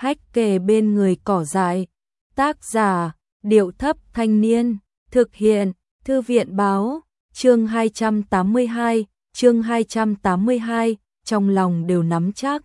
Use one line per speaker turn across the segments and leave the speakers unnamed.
hách kề bên người cỏ dại. Tác giả, Điệu Thấp Thanh Niên. Thực hiện, Thư viện Báo. Chương 282, trong lòng đều nắm chắc.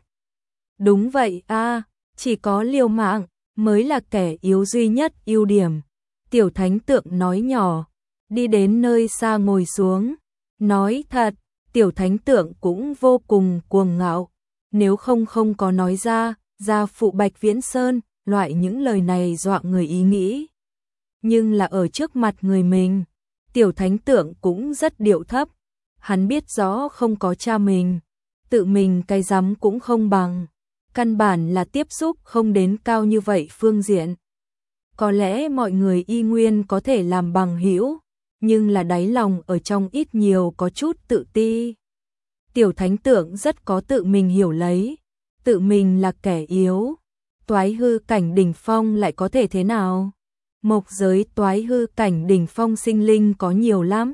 Đúng vậy a, chỉ có liều mạng mới là kẻ yếu duy nhất ưu điểm. Tiểu Thánh Tượng nói nhỏ, đi đến nơi xa ngồi xuống. Nói thật, Tiểu Thánh Tượng cũng vô cùng cuồng ngạo. Nếu không có nói ra, gia phụ Bạch Viễn Sơn, loại những lời này dọa người ý nghĩ. Nhưng là ở trước mặt người mình, Tiểu Thánh Tượng cũng rất điệu thấp. Hắn biết rõ không có cha mình, tự mình cái dám cũng không bằng. Căn bản là tiếp xúc không đến cao như vậy phương diện. Có lẽ mọi người y nguyên có thể làm bằng hữu, nhưng là đáy lòng ở trong ít nhiều có chút tự ti. Tiểu Thánh Tượng rất có tự mình hiểu lấy, tự mình là kẻ yếu. Toái hư cảnh đỉnh phong lại có thể thế nào? Mộc giới toái hư cảnh đỉnh phong sinh linh có nhiều lắm.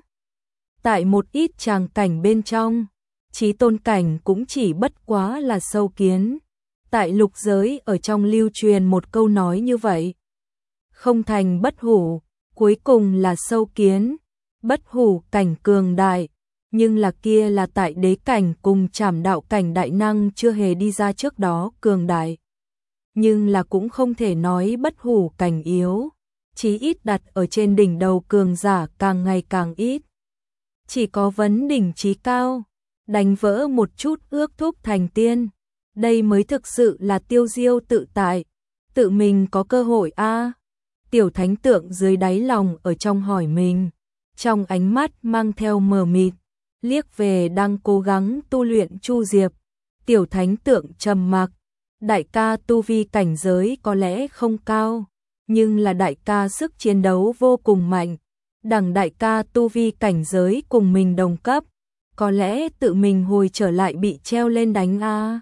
Tại một ít tràng cảnh bên trong, chí tôn cảnh cũng chỉ bất quá là sâu kiến. Tại lục giới ở trong lưu truyền một câu nói như vậy. Không thành bất hủ, cuối cùng là sâu kiến. Bất hủ cảnh cường đại, nhưng là kia là tại đế cảnh cùng trảm đạo cảnh đại năng chưa hề đi ra trước đó cường đại. Nhưng là cũng không thể nói bất hủ cảnh yếu, chí ít đặt ở trên đỉnh đầu cường giả càng ngày càng ít. Chỉ có vấn đỉnh chí cao, đánh vỡ một chút ước thúc thành tiên. Đây mới thực sự là tiêu diêu tự tại, tự mình có cơ hội a. Tiểu Thánh Tượng dưới đáy lòng ở trong hỏi mình, trong ánh mắt mang theo mờ mịt, liếc về đang cố gắng tu luyện Chu Diệp. Tiểu Thánh Tượng trầm mặc, đại ca tu vi cảnh giới có lẽ không cao, nhưng là đại ca sức chiến đấu vô cùng mạnh. Đằng đại ca tu vi cảnh giới cùng mình đồng cấp, có lẽ tự mình hồi trở lại bị treo lên đánh a.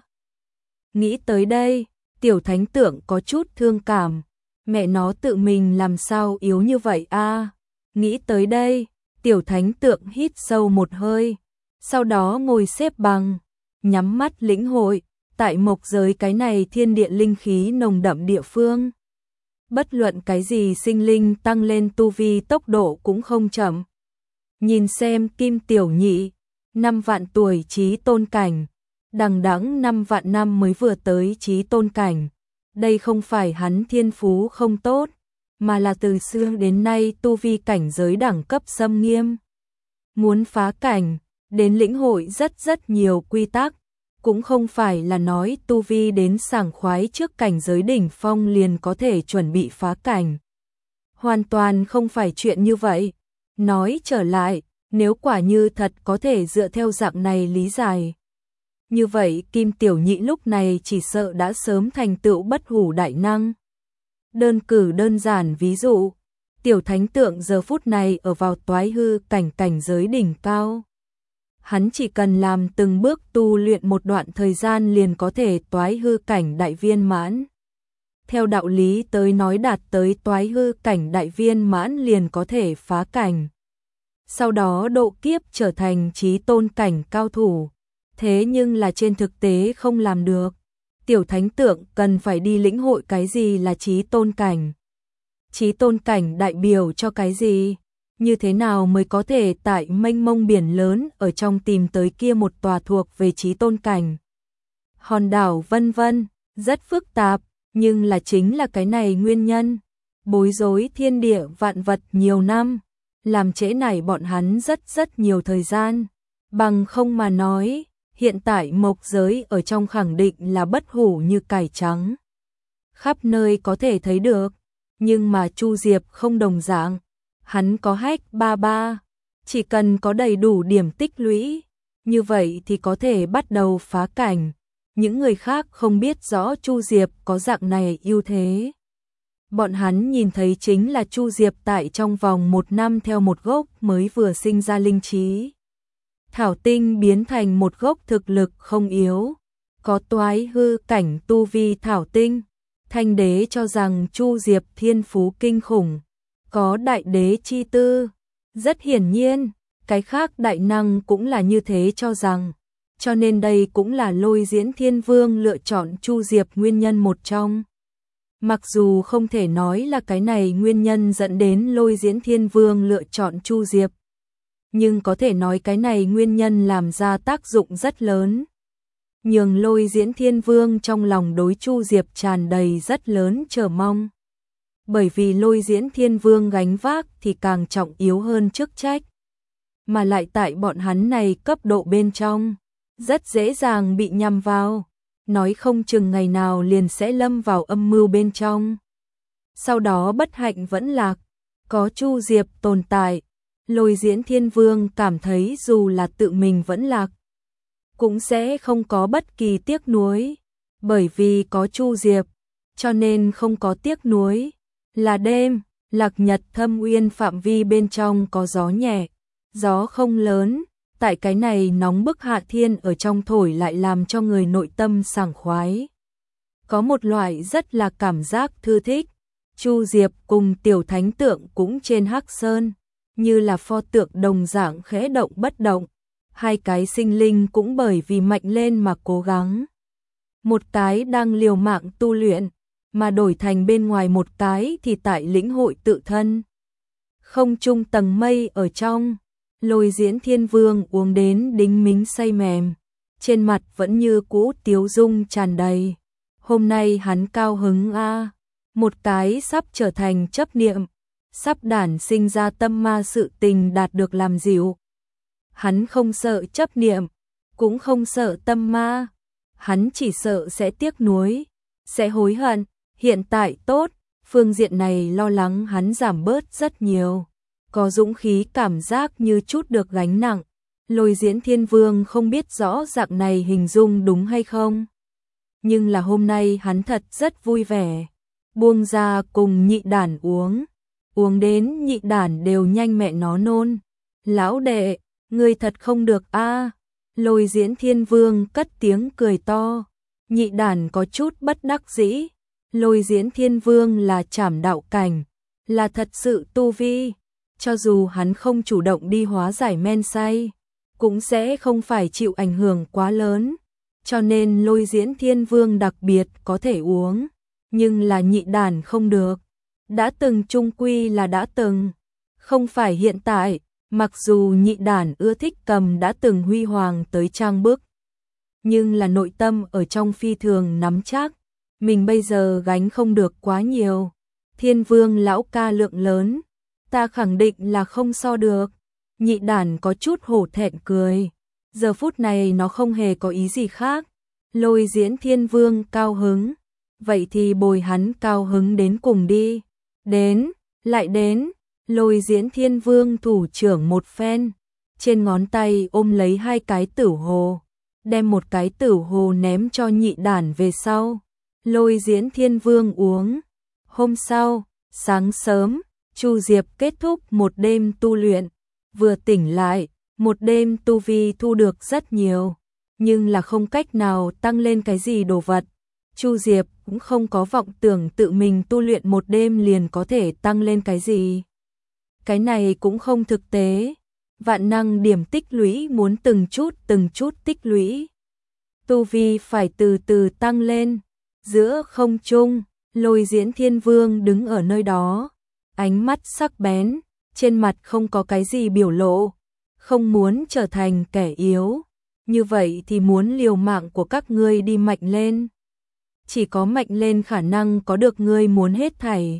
Nghĩ tới đây, Tiểu Thánh Tượng có chút thương cảm, mẹ nó tự mình làm sao yếu như vậy a. Nghĩ tới đây, Tiểu Thánh Tượng hít sâu một hơi, sau đó ngồi xếp bằng, nhắm mắt lĩnh hội, tại mộc giới cái này thiên địa linh khí nồng đậm địa phương. Bất luận cái gì sinh linh tăng lên tu vi tốc độ cũng không chậm. Nhìn xem Kim Tiểu Nhị, 5 vạn tuổi chí tôn cảnh, đằng đẵng 5 vạn năm mới vừa tới chí tôn cảnh. Đây không phải hắn thiên phú không tốt, mà là từ xưa đến nay tu vi cảnh giới đẳng cấp xâm nghiêm. Muốn phá cảnh, đến lĩnh hội rất nhiều quy tắc, cũng không phải là nói tu vi đến sảng khoái trước cảnh giới đỉnh phong liền có thể chuẩn bị phá cảnh. Hoàn toàn không phải chuyện như vậy. Nói trở lại, nếu quả như thật có thể dựa theo dạng này lý giải, như vậy Kim Tiểu Nhị lúc này chỉ sợ đã sớm thành tựu bất hủ đại năng. Đơn cử đơn giản ví dụ, Tiểu Thánh Tượng giờ phút này ở vào toái hư cảnh giới đỉnh cao. Hắn chỉ cần làm từng bước tu luyện một đoạn thời gian liền có thể toái hư cảnh đại viên mãn. Theo đạo lý tới nói đạt tới toái hư cảnh đại viên mãn liền có thể phá cảnh. Sau đó độ kiếp trở thành chí tôn cảnh cao thủ. Thế nhưng là trên thực tế không làm được. Tiểu Thánh Tượng cần phải đi lĩnh hội cái gì là chí tôn cảnh. Chí tôn cảnh đại biểu cho cái gì? Như thế nào mới có thể tại mênh mông biển lớn ở trong tìm tới kia một tòa thuộc về chí tôn cảnh? Hòn đảo vân vân, rất phức tạp, nhưng là chính là cái này nguyên nhân. Bối rối thiên địa vạn vật nhiều năm, làm trễ nải bọn hắn rất nhiều thời gian. Bằng không mà nói, hiện tại mộc giới ở trong khẳng định là bất hủ như cải trắng. Khắp nơi có thể thấy được, nhưng mà Chu Diệp không đồng dạng. Hắn có hách ba ba, chỉ cần có đầy đủ điểm tích lũy, như vậy thì có thể bắt đầu phá cảnh. Những người khác không biết rõ Chu Diệp có dạng này ưu thế. Bọn hắn nhìn thấy chính là Chu Diệp tại trong vòng 1 năm theo một gốc mới vừa sinh ra linh trí. Thảo tinh biến thành một gốc thực lực không yếu, có toái hư cảnh tu vi thảo tinh. Thanh đế cho rằng Chu Diệp thiên phú kinh khủng, có đại đế chi tư. Rất hiển nhiên, cái khác đại năng cũng là như thế cho rằng. Cho nên đây cũng là Lôi Diễn Thiên Vương lựa chọn Chu Diệp nguyên nhân một trong. Mặc dù không thể nói là cái này nguyên nhân dẫn đến Lôi Diễn Thiên Vương lựa chọn Chu Diệp, nhưng có thể nói cái này nguyên nhân làm ra tác dụng rất lớn. Nhường Lôi Diễn Thiên Vương trong lòng đối Chu Diệp tràn đầy rất lớn chờ mong. Bởi vì Lôi Diễn Thiên Vương gánh vác thì càng trọng yếu hơn chức trách. Mà lại tại bọn hắn này cấp độ bên trong, rất dễ dàng bị nhằm vào. Nói không chừng ngày nào liền sẽ lâm vào âm mưu bên trong. Sau đó bất hạnh vẫn lạc, có Chu Diệp tồn tại, Lôi Diễn Thiên Vương cảm thấy dù là tự mình vẫn lạc, cũng sẽ không có bất kỳ tiếc nuối, bởi vì có Chu Diệp, cho nên không có tiếc nuối. Là đêm, Lạc Nhật Thâm Uyên phạm vi bên trong có gió nhẹ, gió không lớn. Tại cái này nóng bức hạ thiên ở trong thổi lại làm cho người nội tâm sảng khoái. Có một loại rất là cảm giác thư thích. Chu Diệp cùng tiểu thánh tượng cũng trên hắc sơn, như là pho tượng đồng dạng khẽ động bất động. Hai cái sinh linh cũng bởi vì mạnh lên mà cố gắng. Một cái đang liều mạng tu luyện, mà đổi thành bên ngoài một cái thì tại lĩnh hội tự thân. Không trung tầng mây ở trong, Lôi Diễn Thiên Vương uống đến đính mính say mềm, trên mặt vẫn như cũ tiếu dung tràn đầy. Hôm nay hắn cao hứng a, một cái sắp trở thành chấp niệm, sắp đản sinh ra tâm ma sự tình đạt được làm dịu. Hắn không sợ chấp niệm, cũng không sợ tâm ma, hắn chỉ sợ sẽ tiếc nuối, sẽ hối hận. Hiện tại tốt, phương diện này lo lắng hắn giảm bớt rất nhiều. Có dũng khí cảm giác như chút được gánh nặng. Lôi Diễn Thiên Vương không biết rõ dạng này hình dung đúng hay không. Nhưng là hôm nay hắn thật rất vui vẻ. Buông ra cùng nhị đản uống. Uống đến nhị đản đều nhanh mẹ nó nôn. Lão đệ, ngươi thật không được a. Lôi Diễn Thiên Vương cất tiếng cười to. Nhị đản có chút bất đắc dĩ. Lôi Diễn Thiên Vương là trảm đạo cảnh, là thật sự tu vi. Cho dù hắn không chủ động đi hóa giải men say, cũng sẽ không phải chịu ảnh hưởng quá lớn. Cho nên Lôi Diễn Thiên Vương đặc biệt có thể uống, nhưng là nhị đản không được. Đã từng chung quy là đã từng, không phải hiện tại. Mặc dù nhị đản ưa thích cầm đã từng huy hoàng tới trang bức, nhưng là nội tâm ở trong phi thường nắm chắc. Mình bây giờ gánh không được quá nhiều. Thiên Vương lão ca lượng lớn, ta khẳng định là không so được. Nhị đản có chút hổ thẹn cười. Giờ phút này nó không hề có ý gì khác. Lôi Diễn Thiên Vương cao hứng, vậy thì bồi hắn cao hứng đến cùng đi. Đến, lại đến. Lôi Diễn Thiên Vương thủ trưởng một phen, trên ngón tay ôm lấy hai cái tử hồ, đem một cái tử hồ ném cho nhị đản về sau. Lôi Diễn Thiên Vương uống. Hôm sau, sáng sớm, Chu Diệp kết thúc một đêm tu luyện, vừa tỉnh lại, một đêm tu vi thu được rất nhiều, nhưng là không cách nào tăng lên cái gì đồ vật. Chu Diệp cũng không có vọng tưởng tự mình tu luyện một đêm liền có thể tăng lên cái gì. Cái này cũng không thực tế. Vạn năng điểm tích lũy muốn từng chút tích lũy. Tu vi phải từ từ tăng lên. Giữa không trung, Lôi Diễn Thiên Vương đứng ở nơi đó, ánh mắt sắc bén, trên mặt không có cái gì biểu lộ, không muốn trở thành kẻ yếu, như vậy thì muốn liều mạng của các ngươi đi mạnh lên. Chỉ có mạnh lên khả năng có được ngươi muốn hết thảy.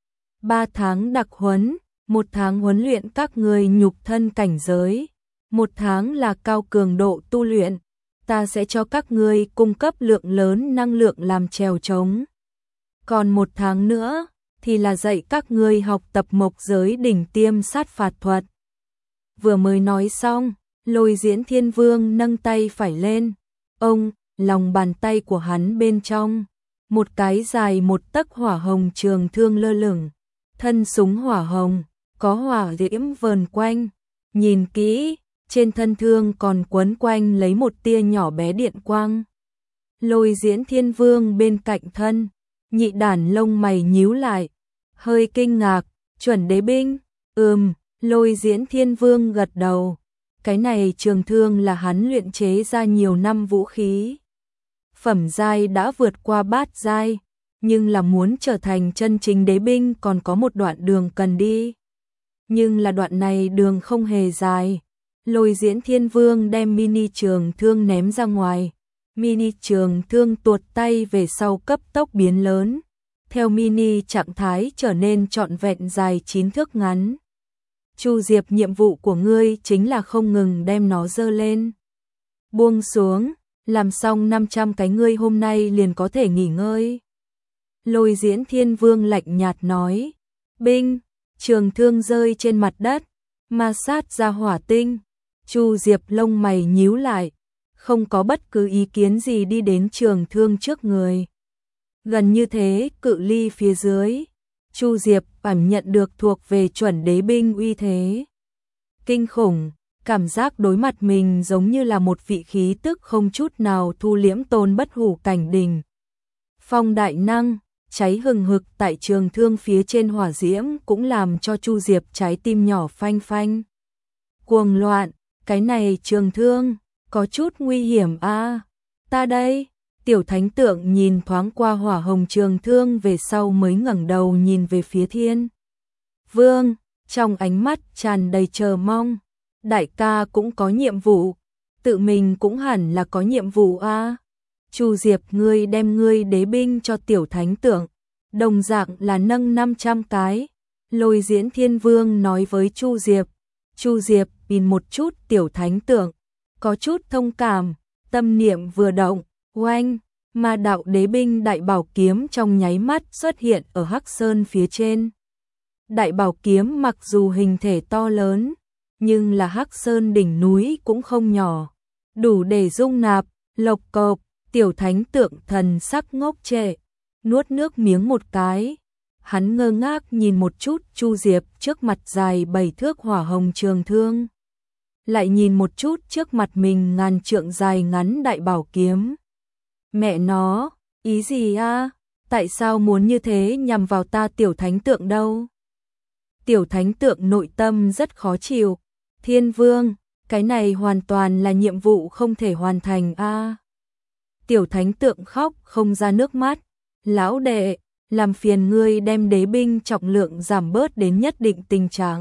3 tháng đặc huấn, 1 tháng huấn luyện các ngươi nhục thân cảnh giới, 1 tháng là cao cường độ tu luyện. Ta sẽ cho các ngươi cung cấp lượng lớn năng lượng làm chèo trống. Còn 1 tháng nữa thì là dạy các ngươi học tập mộc giới đỉnh tiêm sát phạt thuật. Vừa mới nói xong, Lôi Diễn Thiên Vương nâng tay phải lên. Ông, lòng bàn tay của hắn bên trong, một cái dài 1 tấc hỏa hồng trường thương lơ lửng. Thân súng hỏa hồng, có hỏa diễm vờn quanh. Nhìn kỹ, trên thân thương còn quấn quanh lấy một tia nhỏ bé điện quang. Lôi Diễn Thiên Vương bên cạnh thân, nhị đản lông mày nhíu lại, hơi kinh ngạc. Chuẩn đế binh? Lôi Diễn Thiên Vương gật đầu. Cái này trường thương là hắn luyện chế ra nhiều năm vũ khí. Phẩm giai đã vượt qua bát giai, nhưng là muốn trở thành chân chính đế binh còn có một đoạn đường cần đi. Nhưng là đoạn này đường không hề dài. Lôi Diễn Thiên Vương đem mini trường thương ném ra ngoài. Mini trường thương tuột tay về sau cấp tốc biến lớn. Theo mini trạng thái trở nên trọn vẹn dài 9 thước ngắn. Chu Diệp, nhiệm vụ của ngươi chính là không ngừng đem nó dơ lên. Buông xuống, làm xong 500 cái ngươi hôm nay liền có thể nghỉ ngơi. Lôi Diễn Thiên Vương lạnh nhạt nói. Binh, trường thương rơi trên mặt đất, ma sát ra hỏa tinh. Chu Diệp lông mày nhíu lại, không có bất cứ ý kiến gì đi đến trường thương trước người. Gần như thế, cự ly phía dưới, Chu Diệp cảm nhận được thuộc về chuẩn đế binh uy thế. Kinh khủng, cảm giác đối mặt mình giống như là một vị khí tức không chút nào thu liễm tôn bất hủ cảnh đỉnh. Phong đại năng, cháy hừng hực tại trường thương phía trên hỏa diễm cũng làm cho Chu Diệp trái tim nhỏ phanh phanh. Cuồng loạn, cái này trường thương, có chút nguy hiểm a. Ta đây, Tiểu Thánh Tượng nhìn thoáng qua hỏa hồng trường thương về sau mới ngẩng đầu nhìn về phía Thiên Vương, trong ánh mắt tràn đầy chờ mong. Đại ca cũng có nhiệm vụ, tự mình cũng hẳn là có nhiệm vụ a. Chu Diệp, ngươi đem ngươi đế binh cho Tiểu Thánh Tượng, đồng dạng là nâng 500 cái. Lôi Diễn Thiên Vương nói với Chu Diệp. Chu Diệp nhìn một chút Tiểu Thánh Tượng, có chút thông cảm, tâm niệm vừa động, oanh, ma đạo đế binh đại bảo kiếm trong nháy mắt xuất hiện ở Hắc Sơn phía trên. Đại bảo kiếm mặc dù hình thể to lớn, nhưng là Hắc Sơn đỉnh núi cũng không nhỏ, đủ để dung nạp. Lộc cộc, Tiểu Thánh Tượng thần sắc ngốc trệ, nuốt nước miếng một cái. Hắn ngơ ngác nhìn một chút Chu Diệp trước mặt dài 7 thước hỏa hồng trường thương, lại nhìn một chút trước mặt mình ngàn trượng dài ngắn đại bảo kiếm. Mẹ nó, ý gì a? Tại sao muốn như thế nhằm vào ta Tiểu Thánh Tượng đâu? Tiểu Thánh Tượng nội tâm rất khó chịu. Thiên Vương, cái này hoàn toàn là nhiệm vụ không thể hoàn thành a. Tiểu Thánh Tượng khóc không ra nước mắt. Lão đệ, làm phiền ngươi đem đế binh trọng lượng giảm bớt đến nhất định tình trạng.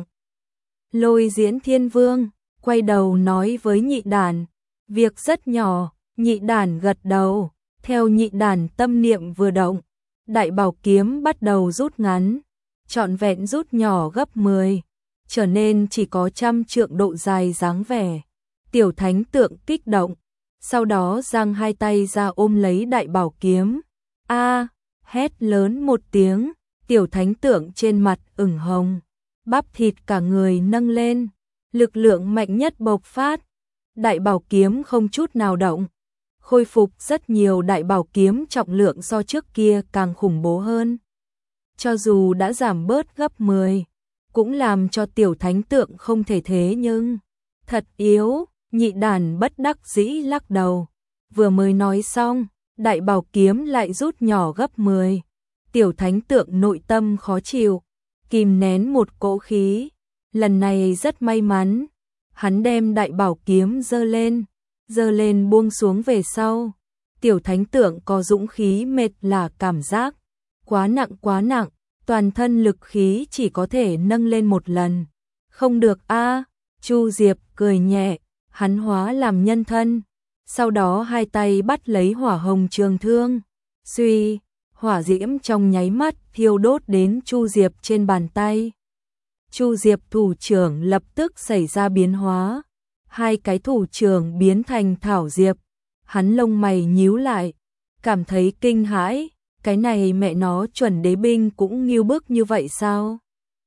Lôi Diễn Thiên Vương quay đầu nói với Nhị Đản, việc rất nhỏ. Nhị Đản gật đầu, theo Nhị Đản tâm niệm vừa động, đại bảo kiếm bắt đầu rút ngắn, trọn vẹn rút nhỏ gấp 10, trở nên chỉ có 100 trượng độ dài dáng vẻ. Tiểu Thánh Tượng kích động, sau đó giang hai tay ra ôm lấy đại bảo kiếm. A, hét lớn một tiếng, Tiểu Thánh Tượng trên mặt ửng hồng, bắp thịt cả người nâng lên, lực lượng mạnh nhất bộc phát. Đại bảo kiếm không chút nào động, khôi phục rất nhiều. Đại bảo kiếm trọng lượng so trước kia càng khủng bố hơn. Cho dù đã giảm bớt gấp 10, cũng làm cho Tiểu Thánh Tượng không thể thế nhưng thật yếu. Nhị Đản bất đắc dĩ lắc đầu. Vừa mới nói xong, đại bảo kiếm lại rút nhỏ gấp 10. Tiểu Thánh Tượng nội tâm khó chịu, kìm nén một cỗ khí. Lần này rất may mắn, hắn đem đại bảo kiếm giơ lên buông xuống về sau. Tiểu Thánh Tượng có dũng khí mệt là cảm giác quá nặng, toàn thân lực khí chỉ có thể nâng lên một lần. Không được a. Chu Diệp cười nhẹ, hắn hóa làm nhân thân, sau đó hai tay bắt lấy hỏa hồng trường thương. Suy, hỏa diễm trong nháy mắt thiêu đốt đến Chu Diệp trên bàn tay. Chu Diệp thủ trưởng lập tức xảy ra biến hóa, hai cái thủ trưởng biến thành thảo diệp. Hắn lông mày nhíu lại, cảm thấy kinh hãi, cái này mẹ nó chuẩn đế binh cũng nghiêu bức như vậy sao?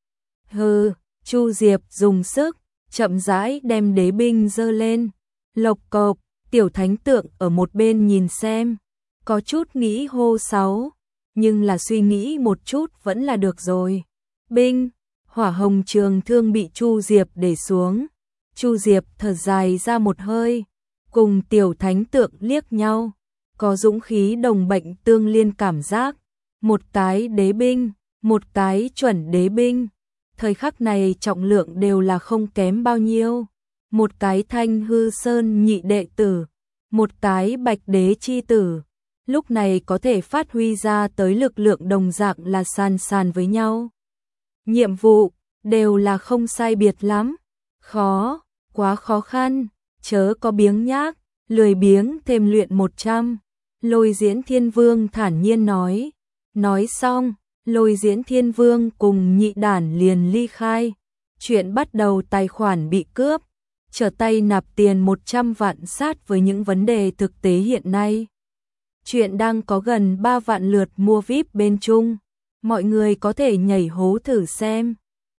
Hừ, Chu Diệp dùng sức, chậm rãi đem đế binh giơ lên. Lộc cộc, Tiểu Thánh Tượng ở một bên nhìn xem, có chút nghĩ hô sáu, nhưng là suy nghĩ một chút vẫn là được rồi. Binh, hỏa hồng trường thương bị Chu Diệp để xuống. Chu Diệp thở dài ra một hơi, cùng Tiểu Thánh Tượng liếc nhau, có dũng khí đồng bệnh tương liên cảm giác. Một cái đế binh, một cái chuẩn đế binh, thời khắc này trọng lượng đều là không kém bao nhiêu. Một cái Thanh Hư Sơn nhị đệ tử, một cái Bạch Đế chi tử, lúc này có thể phát huy ra tới lực lượng đồng dạng là sàn sàn với nhau. Nhiệm vụ đều là không sai biệt lắm, khó, quá khó khăn, chớ có biếng nhác, lười biếng thêm luyện 100. Lôi Diễn Thiên Vương thản nhiên nói. Nói xong, Lôi Diễn Thiên Vương cùng nhị đản liền ly khai. Chuyện bắt đầu tài khoản bị cướp, trở tay nạp tiền 100 vạn sát với những vấn đề thực tế hiện nay. Chuyện đang có gần 3 vạn lượt mua VIP bên Trung. Mọi người có thể nhảy hố thử xem.